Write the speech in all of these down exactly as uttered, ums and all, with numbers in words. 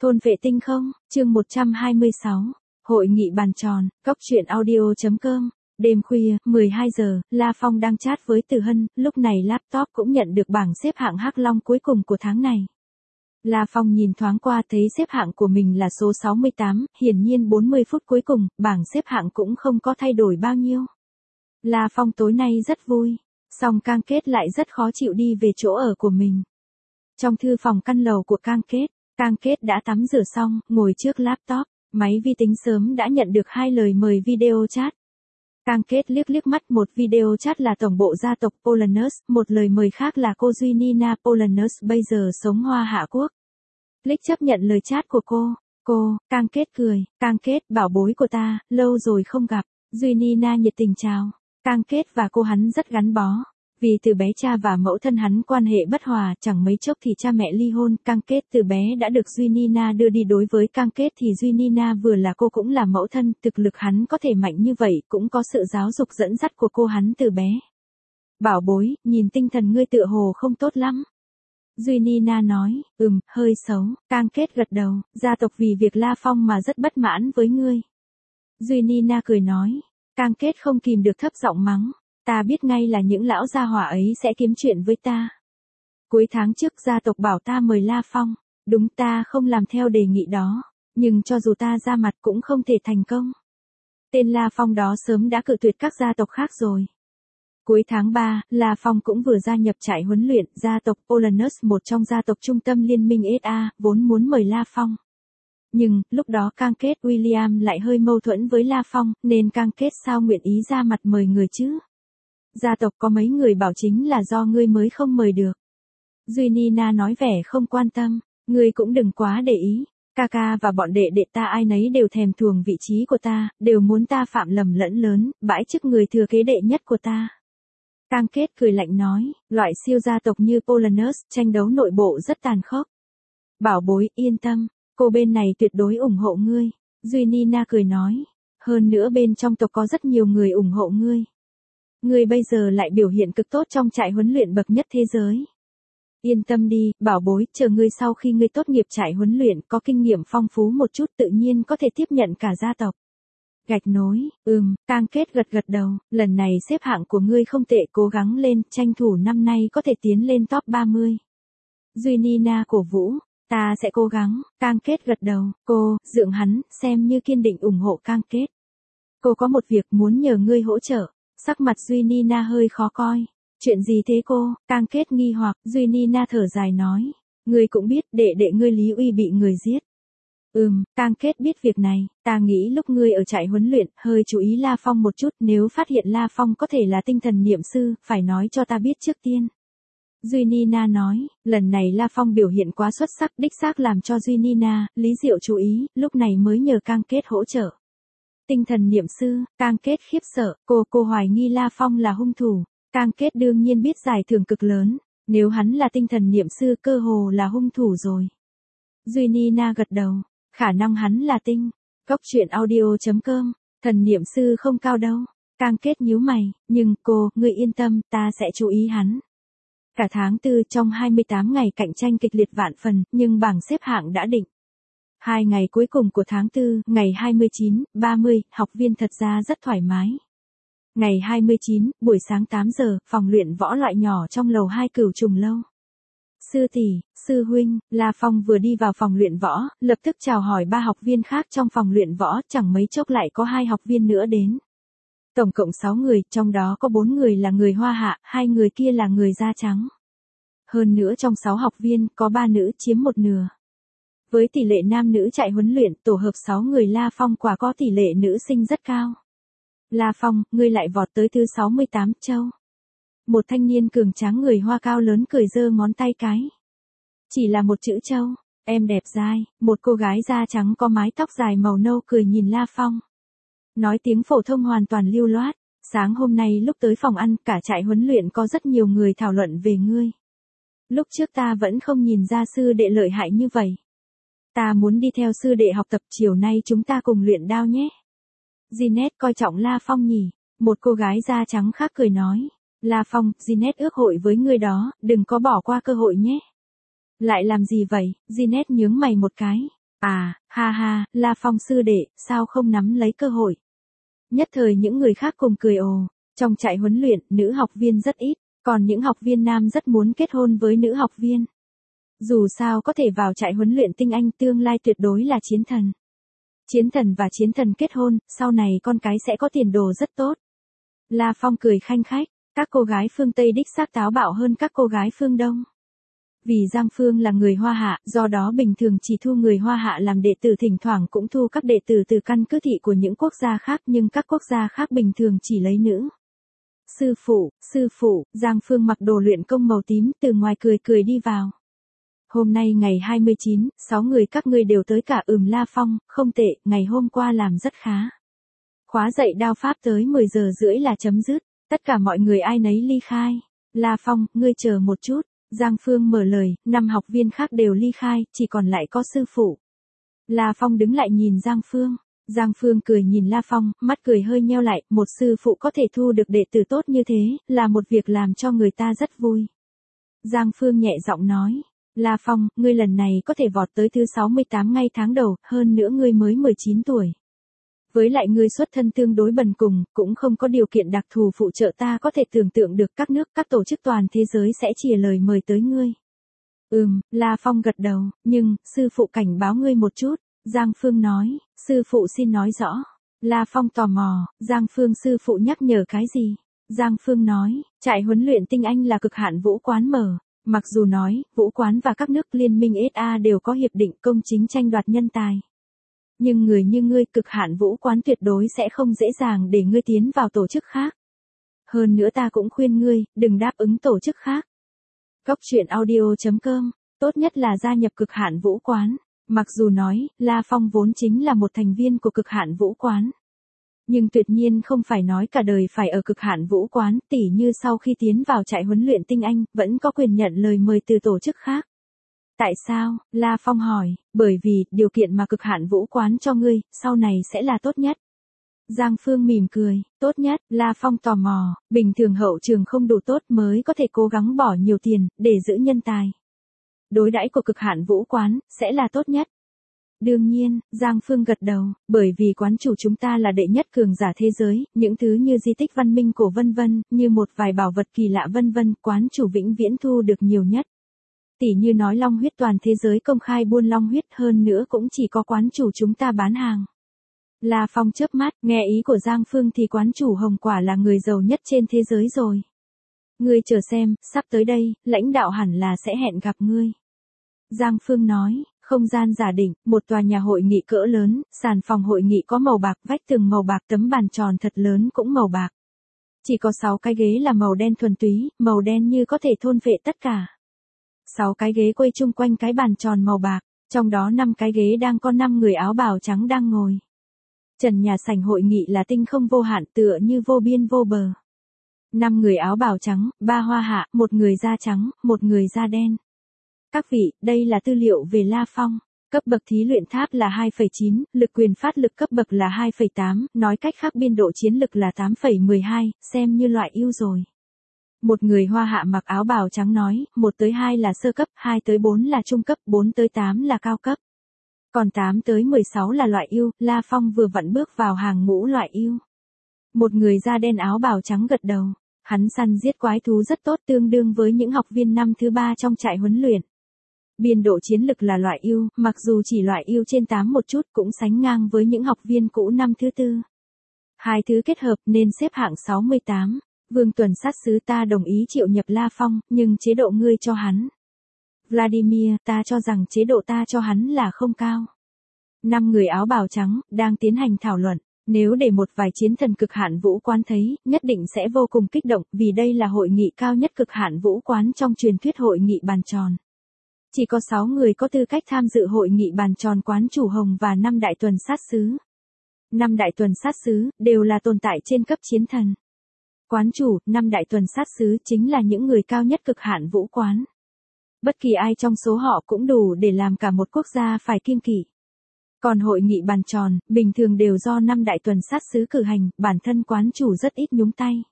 Thôn vệ tinh không, chương một trăm hai mươi sáu, hội nghị bàn tròn, cóc truyện audio.com. Đêm khuya, mười hai giờ, La Phong đang chat với Từ Hân, lúc này laptop cũng nhận được bảng xếp hạng Hắc Long cuối cùng của tháng này. La Phong nhìn thoáng qua thấy xếp hạng của mình là số sáu mươi tám, hiển nhiên bốn mươi phút cuối cùng, bảng xếp hạng cũng không có thay đổi bao nhiêu. La Phong tối nay rất vui, song Cang Kết lại rất khó chịu đi về chỗ ở của mình. Trong thư phòng căn lầu của Cang Kết, Cang Kết đã tắm rửa xong, ngồi trước laptop, máy vi tính sớm đã nhận được hai lời mời video chat. Cang Kết liếc liếc mắt một video chat là tổng bộ gia tộc Polanus, một lời mời khác là cô Duy Nina Polanus bây giờ sống Hoa Hạ Quốc. Click chấp nhận lời chat của cô. Cô, Cang Kết cười, Cang Kết bảo bối của ta, lâu rồi không gặp. Duy Nina nhiệt tình chào. Cang Kết và cô hắn rất gắn bó. Vì từ bé cha và mẫu thân hắn quan hệ bất hòa, chẳng mấy chốc thì cha mẹ ly hôn, Cang Kết từ bé đã được Duy Nina đưa đi. Đối với Cang Kết thì Duy Nina vừa là cô cũng là mẫu thân, thực lực hắn có thể mạnh như vậy, cũng có sự giáo dục dẫn dắt của cô hắn từ bé. Bảo bối, nhìn tinh thần ngươi tựa hồ không tốt lắm. Duy Nina nói, ừm, hơi xấu. Cang Kết gật đầu, gia tộc vì việc La Phong mà rất bất mãn với ngươi. Duy Nina cười nói, Cang Kết không kìm được thấp giọng mắng. Ta biết ngay là những lão gia hỏa ấy sẽ kiếm chuyện với ta. Cuối tháng trước gia tộc bảo ta mời La Phong, đúng ta không làm theo đề nghị đó, nhưng cho dù ta ra mặt cũng không thể thành công. Tên La Phong đó sớm đã cự tuyệt các gia tộc khác rồi. Cuối tháng ba, La Phong cũng vừa gia nhập trại huấn luyện, gia tộc Polanus, một trong gia tộc trung tâm liên minh ét a, vốn muốn mời La Phong. Nhưng, lúc đó Cang Kết William lại hơi mâu thuẫn với La Phong, nên Cang Kết sao nguyện ý ra mặt mời người chứ? Gia tộc có mấy người bảo chính là do ngươi mới không mời được. Duy Nina nói vẻ không quan tâm, ngươi cũng đừng quá để ý, ca ca và bọn đệ đệ ta ai nấy đều thèm thuồng vị trí của ta, đều muốn ta phạm lầm lẫn lớn, bãi chức người thừa kế đệ nhất của ta. Cang Kết cười lạnh nói, loại siêu gia tộc như Polanus, tranh đấu nội bộ rất tàn khốc. Bảo bối, yên tâm, cô bên này tuyệt đối ủng hộ ngươi. Duy Nina cười nói, hơn nữa bên trong tộc có rất nhiều người ủng hộ ngươi. Ngươi bây giờ lại biểu hiện cực tốt trong trại huấn luyện bậc nhất thế giới. Yên tâm đi, bảo bối, chờ ngươi sau khi ngươi tốt nghiệp trại huấn luyện có kinh nghiệm phong phú một chút tự nhiên có thể tiếp nhận cả gia tộc. Gạch nối, ừm, Cang Kết gật gật đầu, lần này xếp hạng của ngươi không tệ, cố gắng lên, tranh thủ năm nay có thể tiến lên top ba mươi. Duy Nina cổ vũ, ta sẽ cố gắng, Cang Kết gật đầu, cô, dượng hắn, xem như kiên định ủng hộ Cang Kết. Cô có một việc muốn nhờ ngươi hỗ trợ. Sắc mặt Duy Nina hơi khó coi. Chuyện gì thế cô? Cang Kết nghi hoặc, Duy Nina thở dài nói. Ngươi cũng biết đệ đệ ngươi Lý Uy bị người giết. Ừm, Cang Kết biết việc này, ta nghĩ lúc ngươi ở trại huấn luyện, hơi chú ý La Phong một chút, nếu phát hiện La Phong có thể là tinh thần niệm sư, phải nói cho ta biết trước tiên. Duy Nina nói, lần này La Phong biểu hiện quá xuất sắc, đích xác làm cho Duy Nina, Lý Diệu chú ý, lúc này mới nhờ Cang Kết hỗ trợ. Tinh thần niệm sư, Cang Kết khiếp sợ, cô cô hoài nghi La Phong là hung thủ. Cang Kết đương nhiên biết giải thưởng cực lớn, nếu hắn là tinh thần niệm sư cơ hồ là hung thủ rồi. Duy Nina gật đầu, khả năng hắn là tinh. Cóc truyện audio.com, thần niệm sư không cao đâu. Cang Kết nhíu mày, nhưng cô, ngươi yên tâm, ta sẽ chú ý hắn. Cả tháng tư trong hai mươi tám ngày cạnh tranh kịch liệt vạn phần, nhưng bảng xếp hạng đã định. Hai ngày cuối cùng của tháng tư, ngày hai mươi chín, ba mươi, học viên thật ra rất thoải mái. Ngày hai mươi chín, buổi sáng tám giờ, phòng luyện võ loại nhỏ trong lầu hai Cửu Trùng lâu. Sư tỷ, sư huynh, La Phong vừa đi vào phòng luyện võ, lập tức chào hỏi ba học viên khác trong phòng luyện võ, chẳng mấy chốc lại có hai học viên nữa đến. Tổng cộng sáu người, trong đó có bốn người là người Hoa Hạ, hai người kia là người da trắng. Hơn nữa trong sáu học viên, có ba nữ chiếm một nửa. Với tỷ lệ nam nữ trại huấn luyện, tổ hợp sáu người La Phong quả có tỷ lệ nữ sinh rất cao. La Phong, ngươi lại vọt tới thứ sáu mươi tám châu. Một thanh niên cường tráng người Hoa cao lớn cười giơ ngón tay cái. Chỉ là một chữ châu, em đẹp dai, một cô gái da trắng có mái tóc dài màu nâu cười nhìn La Phong. Nói tiếng phổ thông hoàn toàn lưu loát, sáng hôm nay lúc tới phòng ăn cả trại huấn luyện có rất nhiều người thảo luận về ngươi. Lúc trước ta vẫn không nhìn ra sư đệ lợi hại như vậy. Ta muốn đi theo sư đệ học tập, chiều nay chúng ta cùng luyện đao nhé. Ginette coi trọng La Phong nhỉ, một cô gái da trắng khác cười nói. La Phong, Ginette ước hội với ngươi đó, đừng có bỏ qua cơ hội nhé. Lại làm gì vậy? Ginette nhướng mày một cái. À, ha ha, La Phong sư đệ, sao không nắm lấy cơ hội? Nhất thời những người khác cùng cười ồ, trong trại huấn luyện, nữ học viên rất ít, còn những học viên nam rất muốn kết hôn với nữ học viên. Dù sao có thể vào trại huấn luyện tinh anh tương lai tuyệt đối là chiến thần. Chiến thần và chiến thần kết hôn, sau này con cái sẽ có tiền đồ rất tốt. La Phong cười khanh khách, các cô gái phương Tây đích xác táo bạo hơn các cô gái phương Đông. Vì Giang Phương là người Hoa Hạ, do đó bình thường chỉ thu người Hoa Hạ làm đệ tử, thỉnh thoảng cũng thu các đệ tử từ căn cứ thị của những quốc gia khác, nhưng các quốc gia khác bình thường chỉ lấy nữ. Sư phụ, sư phụ, Giang Phương mặc đồ luyện công màu tím từ ngoài cười cười đi vào. Hôm nay ngày hai mươi chín, sáu người các ngươi đều tới cả. Ừm La Phong, không tệ, ngày hôm qua làm rất khá. Khóa dạy đao pháp tới mười giờ rưỡi là chấm dứt, tất cả mọi người ai nấy ly khai. La Phong, ngươi chờ một chút. Giang Phương mở lời, năm học viên khác đều ly khai, chỉ còn lại có sư phụ. La Phong đứng lại nhìn Giang Phương. Giang Phương cười nhìn La Phong, mắt cười hơi nheo lại, một sư phụ có thể thu được đệ tử tốt như thế, là một việc làm cho người ta rất vui. Giang Phương nhẹ giọng nói, La Phong, ngươi lần này có thể vọt tới thứ sáu mươi tám ngay tháng đầu, hơn nữa ngươi mới mười chín tuổi. Với lại ngươi xuất thân tương đối bần cùng, cũng không có điều kiện đặc thù phụ trợ, ta có thể tưởng tượng được các nước, các tổ chức toàn thế giới sẽ chìa lời mời tới ngươi. Ừm, La Phong gật đầu, nhưng, sư phụ cảnh báo ngươi một chút. Giang Phương nói, sư phụ xin nói rõ. La Phong tò mò, Giang Phương sư phụ nhắc nhở cái gì? Giang Phương nói, trại huấn luyện tinh anh là cực hạn vũ quán mở. Mặc dù nói, vũ quán và các nước liên minh ét a đều có hiệp định công chính tranh đoạt nhân tài. Nhưng người như ngươi, cực hạn vũ quán tuyệt đối sẽ không dễ dàng để ngươi tiến vào tổ chức khác. Hơn nữa ta cũng khuyên ngươi, đừng đáp ứng tổ chức khác. Góc truyện audio chấm com, tốt nhất là gia nhập cực hạn vũ quán. Mặc dù nói, La Phong vốn chính là một thành viên của cực hạn vũ quán. Nhưng tuyệt nhiên không phải nói cả đời phải ở cực hạn vũ quán, tỉ như sau khi tiến vào trại huấn luyện tinh anh, vẫn có quyền nhận lời mời từ tổ chức khác. Tại sao? La Phong hỏi, bởi vì, điều kiện mà cực hạn vũ quán cho ngươi, sau này sẽ là tốt nhất. Giang Phương mỉm cười, tốt nhất, La Phong tò mò, bình thường hậu trường không đủ tốt mới có thể cố gắng bỏ nhiều tiền, để giữ nhân tài. Đối đãi của cực hạn vũ quán, sẽ là tốt nhất. Đương nhiên, Giang Phương gật đầu, bởi vì quán chủ chúng ta là đệ nhất cường giả thế giới, những thứ như di tích văn minh cổ vân vân, như một vài bảo vật kỳ lạ vân vân, quán chủ vĩnh viễn thu được nhiều nhất. Tỷ như nói long huyết toàn thế giới công khai buôn long huyết, hơn nữa cũng chỉ có quán chủ chúng ta bán hàng. La Phong chớp mắt, nghe ý của Giang Phương thì quán chủ Hồng quả là người giàu nhất trên thế giới rồi. Ngươi chờ xem, sắp tới đây, lãnh đạo hẳn là sẽ hẹn gặp ngươi. Giang Phương nói, không gian giả định, một tòa nhà hội nghị cỡ lớn, sàn phòng hội nghị có màu bạc, vách tường màu bạc, tấm bàn tròn thật lớn cũng màu bạc. Chỉ có sáu cái ghế là màu đen thuần túy, màu đen như có thể thôn phệ tất cả. sáu cái ghế quay chung quanh cái bàn tròn màu bạc, trong đó năm cái ghế đang có năm người áo bào trắng đang ngồi. Trần nhà sảnh hội nghị là tinh không vô hạn, tựa như vô biên vô bờ. Năm người áo bào trắng, ba hoa hạ, một người da trắng, một người da đen. Các vị, đây là tư liệu về La Phong. Cấp bậc thí luyện tháp là hai phẩy chín, lực quyền phát lực cấp bậc là hai phẩy tám, nói cách khác biên độ chiến lực là tám phẩy mười hai, xem như loại ưu rồi. Một người Hoa Hạ mặc áo bào trắng nói, một tới hai là sơ cấp, hai tới bốn là trung cấp, bốn tới tám là cao cấp. Còn tám tới mười sáu là loại ưu, La Phong vừa vặn bước vào hàng ngũ loại ưu. Một người da đen áo bào trắng gật đầu, hắn săn giết quái thú rất tốt, tương đương với những học viên năm thứ ba trong trại huấn luyện. Biên độ chiến lực là loại ưu, mặc dù chỉ loại ưu trên tám một chút cũng sánh ngang với những học viên cũ năm thứ tư. Hai thứ kết hợp nên xếp hạng sáu mươi tám. Vương Tuần sát sứ ta đồng ý triệu nhập La Phong, nhưng chế độ ngươi cho hắn. Vladimir, ta cho rằng chế độ ta cho hắn là không cao. Năm người áo bào trắng, đang tiến hành thảo luận. Nếu để một vài chiến thần cực hạn vũ quán thấy, nhất định sẽ vô cùng kích động, vì đây là hội nghị cao nhất cực hạn vũ quán trong truyền thuyết hội nghị bàn tròn. Chỉ có sáu người có tư cách tham dự hội nghị bàn tròn quán chủ Hồng và năm đại tuần sát sứ. Năm đại tuần sát sứ, đều là tồn tại trên cấp chiến thần. Quán chủ, năm đại tuần sát sứ chính là những người cao nhất cực hạn vũ quán. Bất kỳ ai trong số họ cũng đủ để làm cả một quốc gia phải kiêng kỵ. Còn hội nghị bàn tròn, bình thường đều do năm đại tuần sát sứ cử hành, bản thân quán chủ rất ít nhúng tay.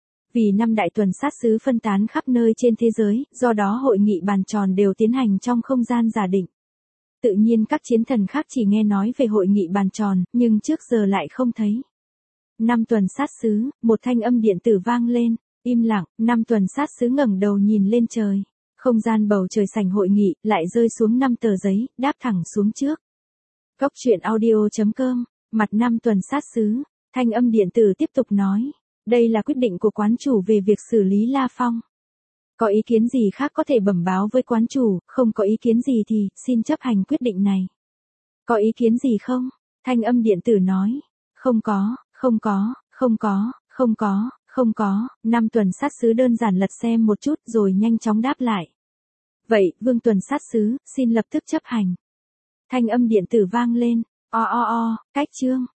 Vì năm đại tuần sát sứ phân tán khắp nơi trên thế giới, do đó hội nghị bàn tròn đều tiến hành trong không gian giả định. Tự nhiên các chiến thần khác chỉ nghe nói về hội nghị bàn tròn, nhưng trước giờ lại không thấy. Năm tuần sát sứ, một thanh âm điện tử vang lên, im lặng, năm tuần sát sứ ngẩng đầu nhìn lên trời. Không gian bầu trời sảnh hội nghị, lại rơi xuống năm tờ giấy, đáp thẳng xuống trước. Cốc truyện audio chấm com, mặt năm tuần sát sứ, thanh âm điện tử tiếp tục nói. Đây là quyết định của quán chủ về việc xử lý La Phong. Có ý kiến gì khác có thể bẩm báo với quán chủ, không có ý kiến gì thì, xin chấp hành quyết định này. Có ý kiến gì không? Thanh âm điện tử nói. Không có, không có, không có, không có, không có, năm tuần sát sứ đơn giản lật xem một chút rồi nhanh chóng đáp lại. Vậy, Vương tuần sát sứ, xin lập tức chấp hành. Thanh âm điện tử vang lên, o o o, cách chương.